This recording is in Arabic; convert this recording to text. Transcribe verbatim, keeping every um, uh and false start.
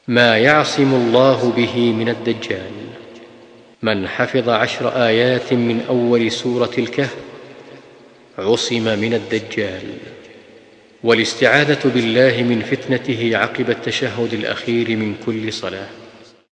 ما يعصم الله به من الدجال. من حفظ عشر آيات من أول سورة الكهف عصم من الدجال. والاستعاذة بالله من فتنته عقب التشهد الأخير من كل صلاة.